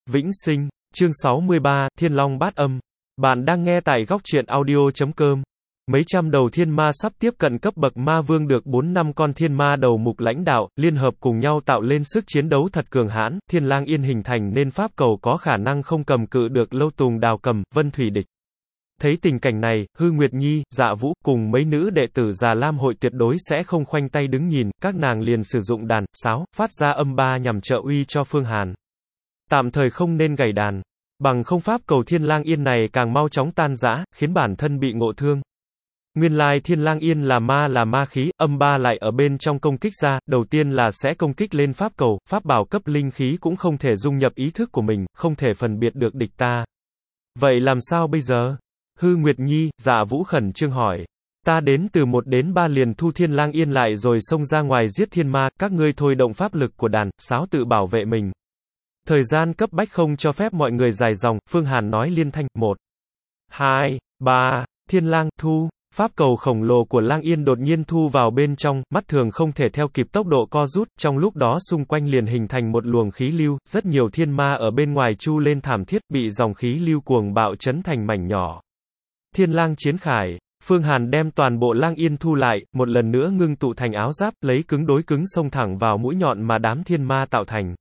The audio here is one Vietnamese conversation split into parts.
Vĩnh Sinh, chương 63, Thiên Long Bát Âm. Bạn đang nghe tại góc truyện audio.com. Mấy trăm đầu thiên ma sắp tiếp cận cấp bậc ma vương được 4 năm con thiên ma đầu mục lãnh đạo, liên hợp cùng nhau tạo lên sức chiến đấu thật cường hãn, Thiên Lang Yên hình thành nên pháp cầu có khả năng không cầm cự được Lâu Tùng Đào Cầm, Vân Thủy Địch. Thấy tình cảnh này, Hư Nguyệt Nhi, Dạ Vũ, cùng mấy nữ đệ tử Già Lam hội tuyệt đối sẽ không khoanh tay đứng nhìn, các nàng liền sử dụng đàn, sáo, phát ra âm ba nhằm trợ uy cho Phương Hàn. Tạm thời không nên gảy đàn, bằng không pháp cầu Thiên Lang Yên này càng mau chóng tan rã, khiến bản thân bị ngộ thương. Nguyên lai Thiên Lang Yên là ma khí, âm ba lại ở bên trong công kích ra, đầu tiên là sẽ công kích lên pháp cầu, pháp bảo cấp linh khí cũng không thể dung nhập ý thức của mình, không thể phân biệt được địch ta. Vậy làm sao bây giờ? Hư Nguyệt Nhi, Dạ Vũ khẩn trương hỏi. Ta đến từ 1 đến 3 liền thu Thiên Lang Yên lại rồi xông ra ngoài giết thiên ma, các ngươi thôi động pháp lực của đàn, sáo tự bảo vệ mình. Thời gian cấp bách không cho phép mọi người dài dòng, Phương Hàn nói liên thanh, 1, 2, 3, Thiên Lang, thu. Pháp cầu khổng lồ của Lang Yên đột nhiên thu vào bên trong, mắt thường không thể theo kịp tốc độ co rút, trong lúc đó xung quanh liền hình thành một luồng khí lưu, rất nhiều thiên ma ở bên ngoài chu lên thảm thiết, bị dòng khí lưu cuồng bạo chấn thành mảnh nhỏ. Thiên Lang chiến khải. Phương Hàn đem toàn bộ Lang Yên thu lại, một lần nữa ngưng tụ thành áo giáp, lấy cứng đối cứng xông thẳng vào mũi nhọn mà đám thiên ma tạo thành.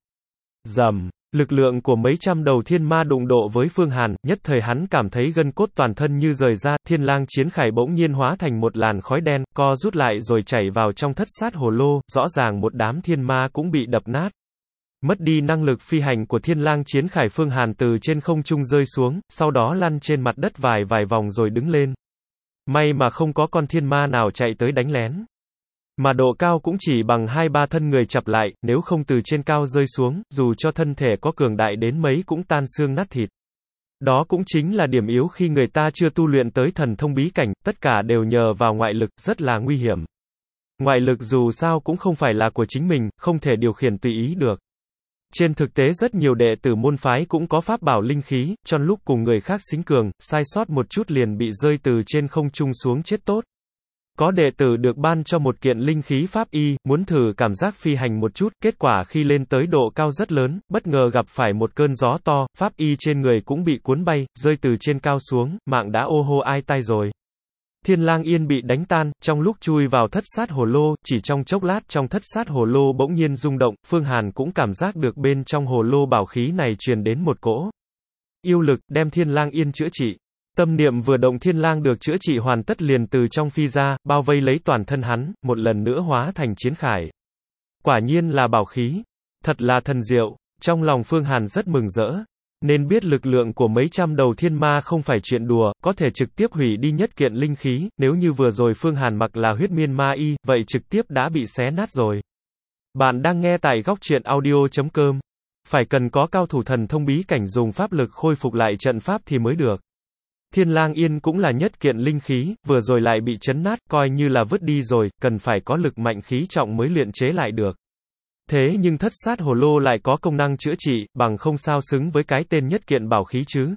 Rầm, lực lượng của mấy trăm đầu thiên ma đụng độ với Phương Hàn, nhất thời hắn cảm thấy gân cốt toàn thân như rời ra, Thiên Lang chiến khải bỗng nhiên hóa thành một làn khói đen, co rút lại rồi chảy vào trong thất sát hồ lô, rõ ràng một đám thiên ma cũng bị đập nát. Mất đi năng lực phi hành của Thiên Lang chiến khải, Phương Hàn từ trên không trung rơi xuống, sau đó lăn trên mặt đất vài vòng rồi đứng lên. May mà không có con thiên ma nào chạy tới đánh lén. Mà độ cao cũng chỉ bằng 2-3 thân người chặp lại, nếu không từ trên cao rơi xuống, dù cho thân thể có cường đại đến mấy cũng tan xương nát thịt. Đó cũng chính là điểm yếu khi người ta chưa tu luyện tới thần thông bí cảnh, tất cả đều nhờ vào ngoại lực, rất là nguy hiểm. Ngoại lực dù sao cũng không phải là của chính mình, không thể điều khiển tùy ý được. Trên thực tế rất nhiều đệ tử môn phái cũng có pháp bảo linh khí, trong lúc cùng người khác xính cường, sai sót một chút liền bị rơi từ trên không trung xuống chết tốt. Có đệ tử được ban cho một kiện linh khí pháp y, muốn thử cảm giác phi hành một chút, kết quả khi lên tới độ cao rất lớn, bất ngờ gặp phải một cơn gió to, pháp y trên người cũng bị cuốn bay, rơi từ trên cao xuống, mạng đã ô hô ai tai rồi. Thiên Lang Yên bị đánh tan, trong lúc chui vào thất sát hồ lô, chỉ trong chốc lát trong thất sát hồ lô bỗng nhiên rung động, Phương Hàn cũng cảm giác được bên trong hồ lô bảo khí này truyền đến một cỗ yêu lực, đem Thiên Lang Yên chữa trị. Tâm niệm vừa động, Thiên Lang được chữa trị hoàn tất liền từ trong phi ra, bao vây lấy toàn thân hắn, một lần nữa hóa thành chiến khải. Quả nhiên là bảo khí. Thật là thần diệu. Trong lòng Phương Hàn rất mừng rỡ. Nên biết lực lượng của mấy trăm đầu thiên ma không phải chuyện đùa, có thể trực tiếp hủy đi nhất kiện linh khí, nếu như vừa rồi Phương Hàn mặc là huyết miên ma y, vậy trực tiếp đã bị xé nát rồi. Bạn đang nghe tại góc truyện audio.com. Phải cần có cao thủ thần thông bí cảnh dùng pháp lực khôi phục lại trận pháp thì mới được. Thiên Lang Yên cũng là nhất kiện linh khí, vừa rồi lại bị chấn nát, coi như là vứt đi rồi, cần phải có lực mạnh khí trọng mới luyện chế lại được. Thế nhưng thất sát hồ lô lại có công năng chữa trị, bằng không sao xứng với cái tên nhất kiện bảo khí chứ.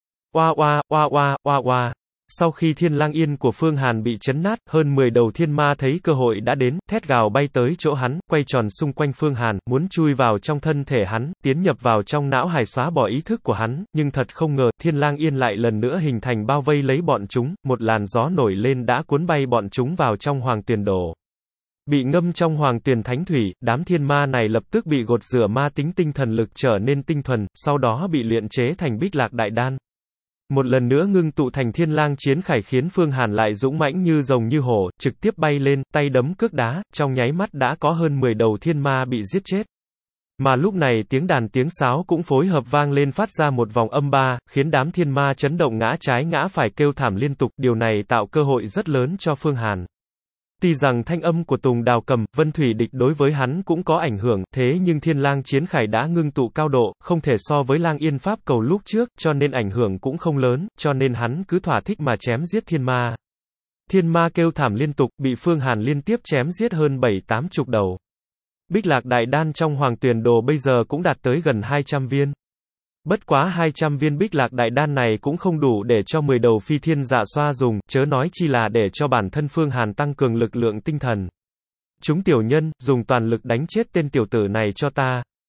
Oa oa, oa oa, oa oa. Sau khi Thiên Lang Yên của Phương Hàn bị chấn nát, hơn 10 đầu thiên ma thấy cơ hội đã đến, thét gào bay tới chỗ hắn, quay tròn xung quanh Phương Hàn, muốn chui vào trong thân thể hắn, tiến nhập vào trong não hài xóa bỏ ý thức của hắn, nhưng thật không ngờ, Thiên Lang Yên lại lần nữa hình thành bao vây lấy bọn chúng, một làn gió nổi lên đã cuốn bay bọn chúng vào trong Hoàng Tuyền Đồ. Bị ngâm trong Hoàng Tuyền Thánh Thủy, đám thiên ma này lập tức bị gột rửa ma tính tinh thần lực trở nên tinh thuần, sau đó bị luyện chế thành Bích Lạc Đại Đan. Một lần nữa ngưng tụ thành Thiên Lang chiến khải khiến Phương Hàn lại dũng mãnh như rồng như hổ, trực tiếp bay lên, tay đấm cước đá, trong nháy mắt đã có hơn 10 đầu thiên ma bị giết chết. Mà lúc này tiếng đàn tiếng sáo cũng phối hợp vang lên phát ra một vòng âm ba, khiến đám thiên ma chấn động ngã trái ngã phải kêu thảm liên tục, điều này tạo cơ hội rất lớn cho Phương Hàn. Tuy rằng thanh âm của Tùng Đào Cầm, Vân Thủy Địch đối với hắn cũng có ảnh hưởng, thế nhưng Thiên Lang chiến khải đã ngưng tụ cao độ, không thể so với Lang Yên pháp cầu lúc trước, cho nên ảnh hưởng cũng không lớn, cho nên hắn cứ thỏa thích mà chém giết thiên ma. Thiên ma kêu thảm liên tục, bị Phương Hàn liên tiếp chém giết hơn 7-80 đầu. Bích Lạc Đại Đan trong Hoàng Tuyền Đồ bây giờ cũng đạt tới gần 200 viên. Bất quá 200 viên Bích Lạc Đại Đan này cũng không đủ để cho 10 đầu phi thiên dạ xoa dùng, chớ nói chi là để cho bản thân Phương Hàn tăng cường lực lượng tinh thần. Chúng tiểu nhân, dùng toàn lực đánh chết tên tiểu tử này cho ta.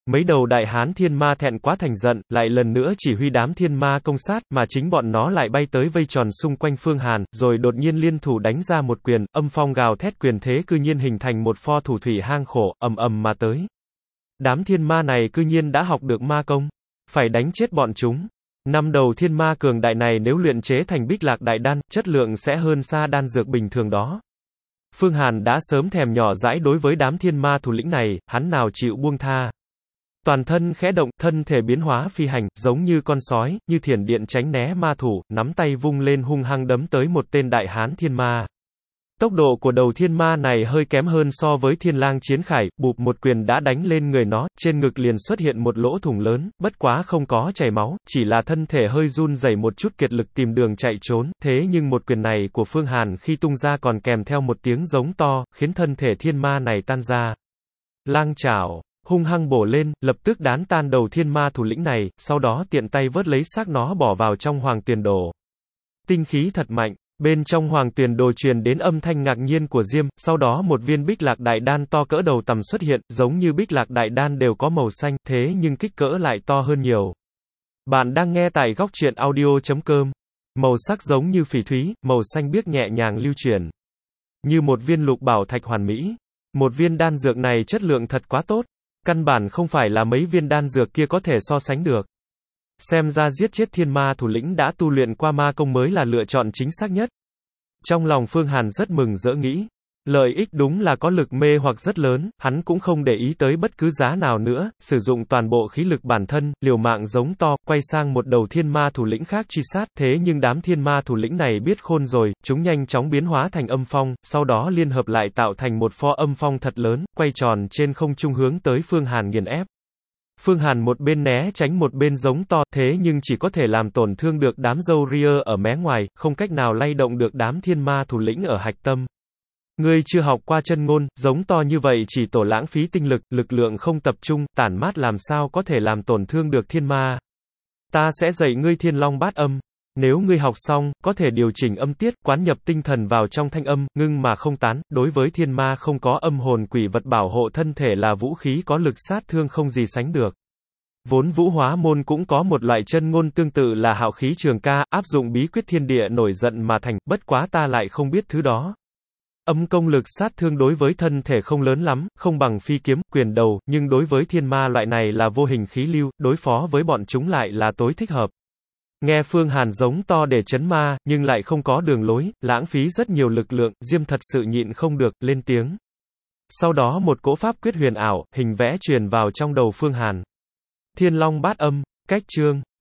Mấy đầu đại hán thiên ma thẹn quá thành giận, lại lần nữa chỉ huy đám thiên ma công sát, mà chính bọn nó lại bay tới vây tròn xung quanh Phương Hàn, rồi đột nhiên liên thủ đánh ra một quyền, âm phong gào thét quyền thế cư nhiên hình thành một pho thủ thủy hang khổ, ầm ầm mà tới. Đám thiên ma này cư nhiên đã học được ma công, phải đánh chết bọn chúng. 5 đầu thiên ma cường đại này nếu luyện chế thành Bích Lạc Đại Đan, chất lượng sẽ hơn xa đan dược bình thường đó. Phương Hàn đã sớm thèm nhỏ dãi đối với đám thiên ma thủ lĩnh này, hắn nào chịu buông tha. Toàn thân khẽ động, thân thể biến hóa phi hành, giống như con sói, như thiểm điện tránh né ma thủ, nắm tay vung lên hung hăng đấm tới một tên đại hán thiên ma. Tốc độ của đầu thiên ma này hơi kém hơn so với Thiên Lang Chiến Khải, bụp một quyền đã đánh lên người nó, trên ngực liền xuất hiện một lỗ thủng lớn, bất quá không có chảy máu, chỉ là thân thể hơi run rẩy một chút kiệt lực tìm đường chạy trốn, thế nhưng một quyền này của Phương Hàn khi tung ra còn kèm theo một tiếng giống to, khiến thân thể thiên ma này tan ra. Lang chảo hung hăng bổ lên, lập tức đán tan đầu thiên ma thủ lĩnh này, sau đó tiện tay vớt lấy xác nó bỏ vào trong hoàng tuyền đồ. Tinh khí thật mạnh. Bên trong hoàng tuyền đồ truyền đến âm thanh ngạc nhiên của Diêm, sau đó một viên Bích Lạc Đại Đan to cỡ đầu tằm xuất hiện, giống như Bích Lạc Đại Đan đều có màu xanh, thế nhưng kích cỡ lại to hơn nhiều. Bạn đang nghe tại góc truyện audio.com. Màu sắc giống như phỉ thúy, màu xanh biếc nhẹ nhàng lưu chuyển. Như một viên lục bảo thạch hoàn mỹ. Một viên đan dược này chất lượng thật quá tốt. Căn bản không phải là mấy viên đan dược kia có thể so sánh được. Xem ra giết chết thiên ma thủ lĩnh đã tu luyện qua ma công mới là lựa chọn chính xác nhất. Trong lòng Phương Hàn rất mừng rỡ nghĩ. Lợi ích đúng là có lực mê hoặc rất lớn, hắn cũng không để ý tới bất cứ giá nào nữa, sử dụng toàn bộ khí lực bản thân, liều mạng giống to, quay sang một đầu thiên ma thủ lĩnh khác truy sát, thế nhưng đám thiên ma thủ lĩnh này biết khôn rồi, chúng nhanh chóng biến hóa thành âm phong, sau đó liên hợp lại tạo thành một pho âm phong thật lớn, quay tròn trên không trung hướng tới Phương Hàn nghiền ép. Phương Hàn một bên né tránh một bên giống to, thế nhưng chỉ có thể làm tổn thương được đám râu ria ở mé ngoài, không cách nào lay động được đám thiên ma thủ lĩnh ở hạch tâm. Ngươi chưa học qua chân ngôn, giống to như vậy chỉ tổ lãng phí tinh lực, lực lượng không tập trung, tản mát làm sao có thể làm tổn thương được thiên ma. Ta sẽ dạy ngươi Thiên Long Bát Âm. Nếu ngươi học xong, có thể điều chỉnh âm tiết, quán nhập tinh thần vào trong thanh âm, ngưng mà không tán, đối với thiên ma không có âm hồn quỷ vật bảo hộ thân thể là vũ khí có lực sát thương không gì sánh được. Vốn Vũ Hóa môn cũng có một loại chân ngôn tương tự là Hạo Khí Trường Ca, áp dụng bí quyết thiên địa nổi giận mà thành, bất quá ta lại không biết thứ đó. Âm công lực sát thương đối với thân thể không lớn lắm, không bằng phi kiếm, quyền đầu, nhưng đối với thiên ma loại này là vô hình khí lưu, đối phó với bọn chúng lại là tối thích hợp. Nghe Phương Hàn giống to để chấn ma, nhưng lại không có đường lối, lãng phí rất nhiều lực lượng, Diêm thật sự nhịn không được, lên tiếng. Sau đó một cỗ pháp quyết huyền ảo, hình vẽ truyền vào trong đầu Phương Hàn. Thiên Long Bát Âm, cách chương.